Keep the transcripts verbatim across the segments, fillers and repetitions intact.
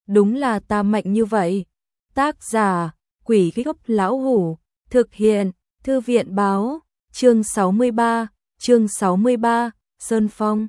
đúng là ta mạnh như vậy. Tác giả, Quỷ Gốc Lão Hủ, thực hiện, Thư viện báo, chương sáu mươi ba, chương sáu mươi ba, Sơn Phong.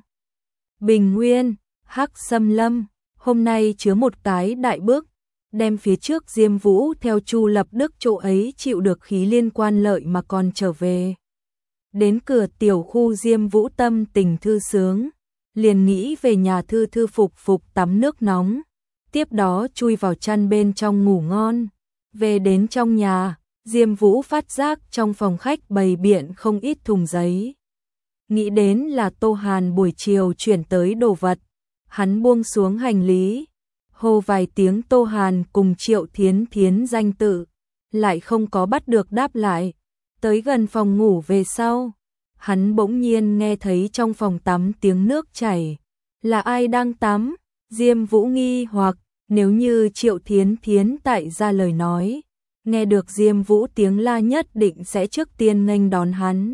Bình Nguyên, Hắc Xâm Lâm, hôm nay chứa một cái đại bước, đem phía trước Diêm Vũ theo Chu Lập Đức chỗ ấy chịu được khí liên quan lợi mà còn trở về. Đến cửa tiểu khu Diêm Vũ tâm tình thư sướng, liền nghĩ về nhà thư thư phục phục tắm nước nóng, tiếp đó chui vào chăn bên trong ngủ ngon. Về đến trong nhà, Diêm Vũ phát giác trong phòng khách bày biện không ít thùng giấy. Nghĩ đến là Tô Hàn buổi chiều chuyển tới đồ vật, hắn buông xuống hành lý, hô vài tiếng Tô Hàn cùng Triệu Thiến Thiến danh tự, lại không có bắt được đáp lại. Tới gần phòng ngủ về sau, hắn bỗng nhiên nghe thấy trong phòng tắm tiếng nước chảy. Là ai đang tắm? Diêm Vũ nghi hoặc, nếu như Triệu Thiến Thiến tại ra lời nói, nghe được Diêm Vũ tiếng la nhất định sẽ trước tiên nghênh đón hắn.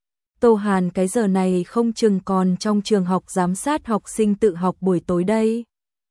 Tô Hàn cái giờ này không chừng còn trong trường học giám sát học sinh tự học buổi tối đây.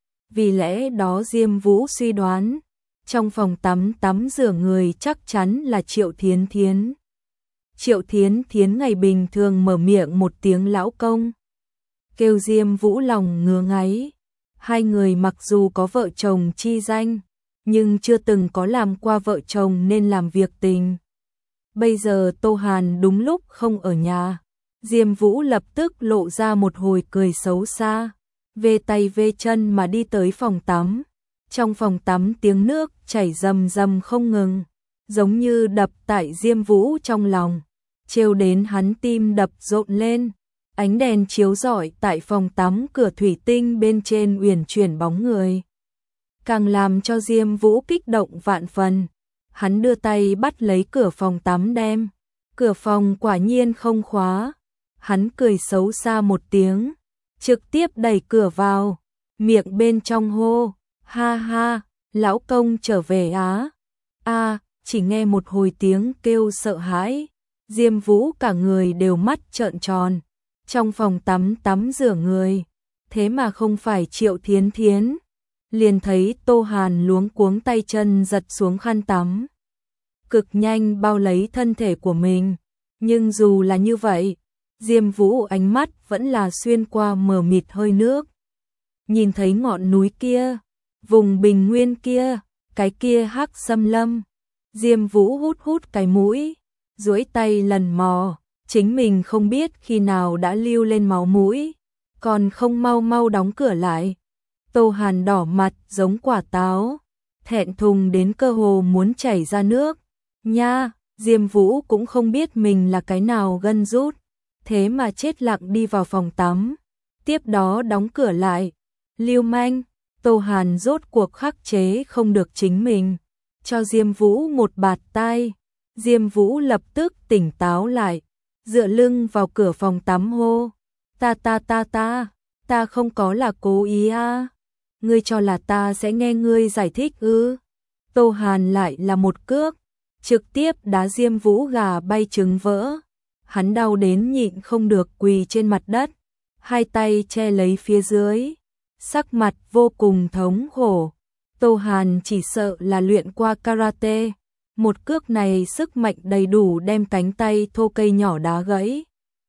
Vì lẽ đó Diêm Vũ suy đoán, trong phòng tắm tắm rửa người chắc chắn là Triệu Thiến Thiến. Triệu Thiến Thiến ngày bình thường mở miệng một tiếng lão công, kêu Diêm Vũ lòng ngứa ngáy. Hai người mặc dù có vợ chồng chi danh, nhưng chưa từng có làm qua vợ chồng nên làm việc tình. Bây giờ Tô Hàn đúng lúc không ở nhà, Diêm Vũ lập tức lộ ra một hồi cười xấu xa, về tay về chân mà đi tới phòng tắm. Trong phòng tắm tiếng nước chảy rầm rầm không ngừng, giống như đập tại Diêm Vũ trong lòng, trêu đến hắn tim đập rộn lên. Ánh đèn chiếu rọi tại phòng tắm cửa thủy tinh bên trên uyển chuyển bóng người, càng làm cho Diêm Vũ kích động vạn phần. Hắn đưa tay bắt lấy cửa phòng tắm đem, cửa phòng quả nhiên không khóa. Hắn cười xấu xa một tiếng, trực tiếp đẩy cửa vào, miệng bên trong hô, ha ha, lão công trở về á. A, chỉ nghe một hồi tiếng kêu sợ hãi, Diêm Vũ cả người đều mắt trợn tròn. Trong phòng tắm tắm rửa người, thế mà không phải Triệu Thiến Thiến. Liền thấy Tô Hàn luống cuống tay chân giật xuống khăn tắm, cực nhanh bao lấy thân thể của mình. Nhưng dù là như vậy, Diêm Vũ ánh mắt vẫn là xuyên qua mờ mịt hơi nước. Nhìn thấy ngọn núi kia, vùng bình nguyên kia, cái kia Hắc Xâm Lâm. Diêm Vũ hút hút cái mũi, duỗi tay lần mò, chính mình không biết khi nào đã lưu lên máu mũi, còn không mau mau đóng cửa lại. Tô Hàn đỏ mặt giống quả táo, thẹn thùng đến cơ hồ muốn chảy ra nước. Nha, Diêm Vũ cũng không biết mình là cái nào gân rút, thế mà chết lặng đi vào phòng tắm, tiếp đó đóng cửa lại. Lưu manh, Tô Hàn rốt cuộc khắc chế không được chính mình, cho Diêm Vũ một bạt tai. Diêm Vũ lập tức tỉnh táo lại, dựa lưng vào cửa phòng tắm hô, ta ta ta ta, ta không có là cố ý à. Ngươi cho là ta sẽ nghe ngươi giải thích ư? Tô Hàn lại là một cước, trực tiếp đá Diêm Vũ gà bay trứng vỡ. Hắn đau đến nhịn không được quỳ trên mặt đất, hai tay che lấy phía dưới, sắc mặt vô cùng thống khổ. Tô Hàn chỉ sợ là luyện qua karate, một cước này sức mạnh đầy đủ đem cánh tay thô cây nhỏ đá gãy.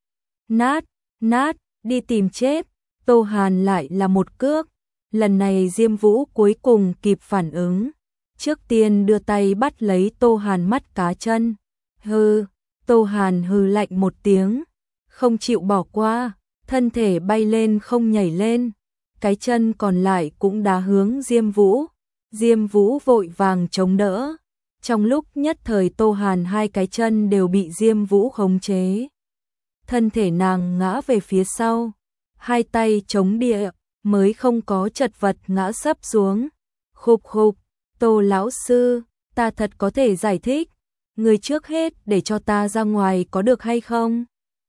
Nát, nát, đi tìm chết. Tô Hàn lại là một cước. Lần này Diêm Vũ cuối cùng kịp phản ứng, trước tiên đưa tay bắt lấy Tô Hàn mắt cá chân. Hừ, Tô Hàn hừ lạnh một tiếng, không chịu bỏ qua, thân thể bay lên không nhảy lên, cái chân còn lại cũng đá hướng Diêm Vũ. Diêm Vũ vội vàng chống đỡ. Trong lúc nhất thời Tô Hàn hai cái chân đều bị Diêm Vũ khống chế. Thân thể nàng ngã về phía sau, hai tay chống địa, mới không có chật vật ngã sấp xuống. Khục khục, Tô lão sư, ta thật có thể giải thích, người trước hết để cho ta ra ngoài có được hay không?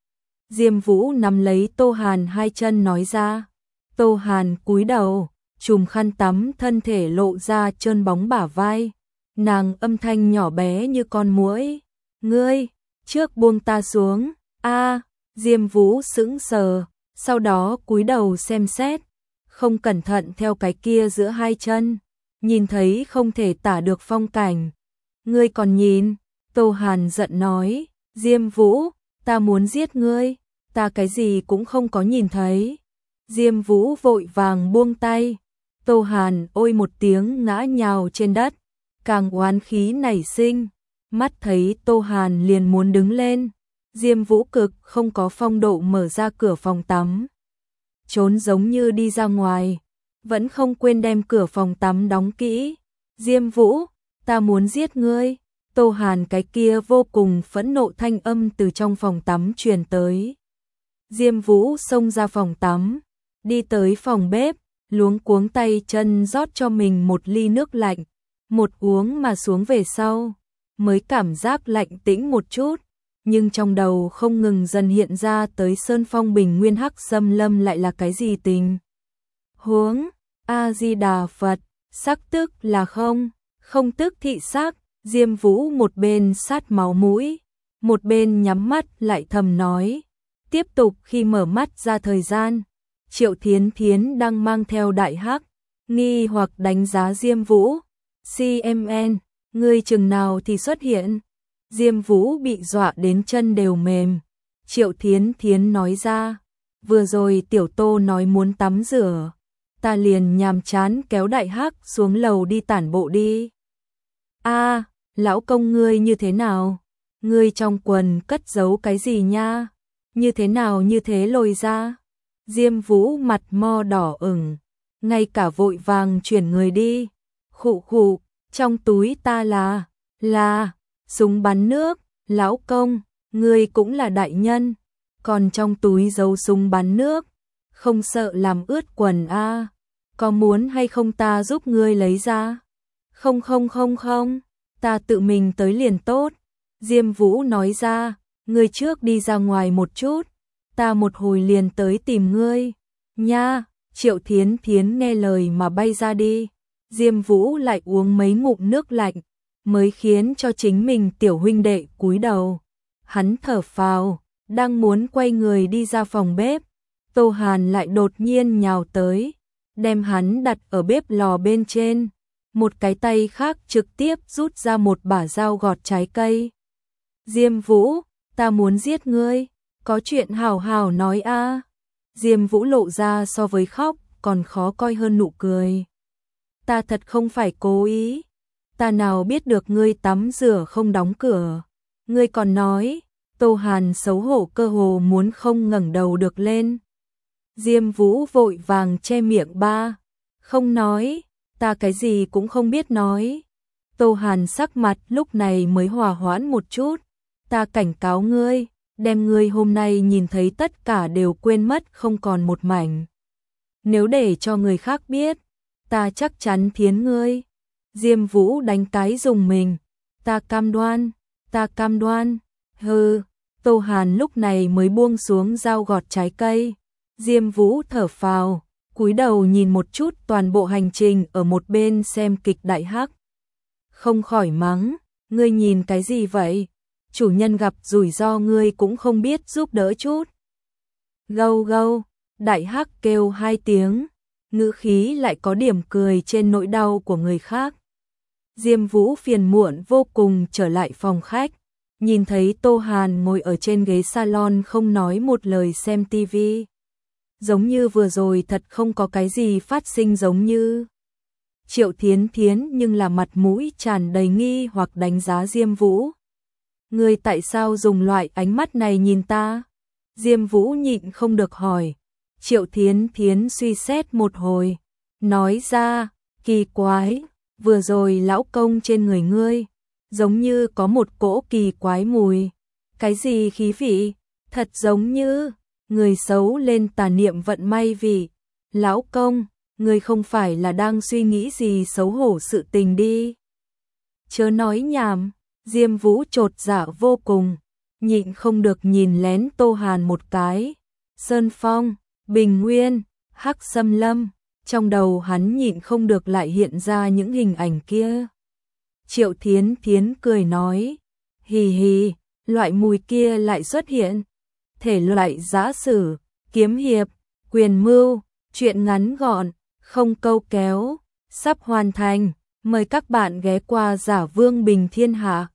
Diêm Vũ nắm lấy Tô Hàn hai chân nói ra. Tô Hàn cúi đầu, chùm khăn tắm thân thể lộ ra trơn bóng bả vai. Nàng âm thanh nhỏ bé như con muỗi, ngươi, trước buông ta xuống. A, Diêm Vũ sững sờ, sau đó cúi đầu xem xét, không cẩn thận theo cái kia giữa hai chân, nhìn thấy không thể tả được phong cảnh. Ngươi còn nhìn? Tô Hàn giận nói, Diêm Vũ, ta muốn giết ngươi, ta cái gì cũng không có nhìn thấy. Diêm Vũ vội vàng buông tay, Tô Hàn ôi một tiếng ngã nhào trên đất, càng oán khí nảy sinh, mắt thấy Tô Hàn liền muốn đứng lên. Diêm Vũ cực không có phong độ mở ra cửa phòng tắm, trốn giống như đi ra ngoài, vẫn không quên đem cửa phòng tắm đóng kỹ. Diêm Vũ, ta muốn giết ngươi. Tô Hàn cái kia vô cùng phẫn nộ thanh âm từ trong phòng tắm truyền tới. Diêm Vũ xông ra phòng tắm, đi tới phòng bếp, luống cuống tay chân rót cho mình một ly nước lạnh, một uống mà xuống về sau, mới cảm giác lạnh tĩnh một chút, nhưng trong đầu không ngừng dần hiện ra tới Sơn Phong Bình Nguyên Hắc Xâm Lâm lại là cái gì tình huống. A Di Đà Phật, sắc tức là không, không tức thị sắc. Diêm Vũ một bên sát máu mũi, một bên nhắm mắt lại thầm nói. Tiếp tục khi mở mắt ra thời gian, Triệu Thiến Thiến đang mang theo đại hắc, nghi hoặc đánh giá Diêm Vũ. xê em en, ngươi chừng nào thì xuất hiện? Diêm Vũ bị dọa đến chân đều mềm. Triệu Thiến Thiến nói ra, vừa rồi Tiểu Tô nói muốn tắm rửa, ta liền nhàm chán kéo đại hắc xuống lầu đi tản bộ đi. A, à, lão công ngươi như thế nào? Ngươi trong quần cất giấu cái gì nha? Như thế nào như thế lồi ra? Diêm Vũ mặt mo đỏ ửng, ngay cả vội vàng chuyển người đi. Khụ khụ, trong túi ta là, là, súng bắn nước, lão công, ngươi cũng là đại nhân, còn trong túi giấu súng bắn nước, không sợ làm ướt quần a? À? Có muốn hay không ta giúp ngươi lấy ra? Không không không không, ta tự mình tới liền tốt. Diêm Vũ nói ra, ngươi trước đi ra ngoài một chút, ta một hồi liền tới tìm ngươi. Nha, Triệu Thiến Thiến nghe lời mà bay ra đi. Diêm Vũ lại uống mấy ngụm nước lạnh, mới khiến cho chính mình tiểu huynh đệ cúi đầu. Hắn thở phào, đang muốn quay người đi ra phòng bếp, Tô Hàn lại đột nhiên nhào tới, đem hắn đặt ở bếp lò bên trên. Một cái tay khác trực tiếp rút ra một bả dao gọt trái cây. Diêm Vũ, ta muốn giết ngươi, có chuyện hào hào nói a. À. Diêm Vũ lộ ra so với khóc còn khó coi hơn nụ cười. Ta thật không phải cố ý, ta nào biết được ngươi tắm rửa không đóng cửa. Ngươi còn nói, Tô Hàn xấu hổ cơ hồ muốn không ngẩng đầu được lên. Diêm Vũ vội vàng che miệng ba, không nói, ta cái gì cũng không biết nói. Tô Hàn sắc mặt lúc này mới hòa hoãn một chút, ta cảnh cáo ngươi, đem ngươi hôm nay nhìn thấy tất cả đều quên mất không còn một mảnh. Nếu để cho người khác biết, ta chắc chắn thiến ngươi. Diêm Vũ đánh cái dùng mình, ta cam đoan, ta cam đoan. Hừ, Tô Hàn lúc này mới buông xuống dao gọt trái cây. Diêm Vũ thở phào, cúi đầu nhìn một chút toàn bộ hành trình ở một bên xem kịch đại hắc. Không khỏi mắng, ngươi nhìn cái gì vậy? Chủ nhân gặp rủi ro ngươi cũng không biết giúp đỡ chút. Gâu gâu, đại hắc kêu hai tiếng, ngữ khí lại có điểm cười trên nỗi đau của người khác. Diêm Vũ phiền muộn vô cùng trở lại phòng khách, nhìn thấy Tô Hàn ngồi ở trên ghế salon không nói một lời xem tivi. Giống như vừa rồi thật không có cái gì phát sinh giống như. Triệu Thiến Thiến nhưng là mặt mũi tràn đầy nghi hoặc đánh giá Diêm Vũ. Ngươi tại sao dùng loại ánh mắt này nhìn ta? Diêm Vũ nhịn không được hỏi. Triệu Thiến Thiến suy xét một hồi, nói ra, kỳ quái, vừa rồi lão công trên người ngươi, giống như có một cỗ kỳ quái mùi. Cái gì khí vị? Thật giống như người xấu lên tà niệm vận may vị. Lão công, ngươi không phải là đang suy nghĩ gì xấu hổ sự tình đi. Chớ nói nhảm. Diêm Vũ chột dạ vô cùng, nhịn không được nhìn lén Tô Hàn một cái. Sơn Phong, Bình Nguyên, Hắc Xâm Lâm, trong đầu hắn nhịn không được lại hiện ra những hình ảnh kia. Triệu Thiến Thiến cười nói, hì hì, loại mùi kia lại xuất hiện. Thể loại giã sử, kiếm hiệp, quyền mưu, Chuyện ngắn gọn, không câu kéo, sắp hoàn thành. Mời các bạn ghé qua Giả Vương Bình Thiên Hạ.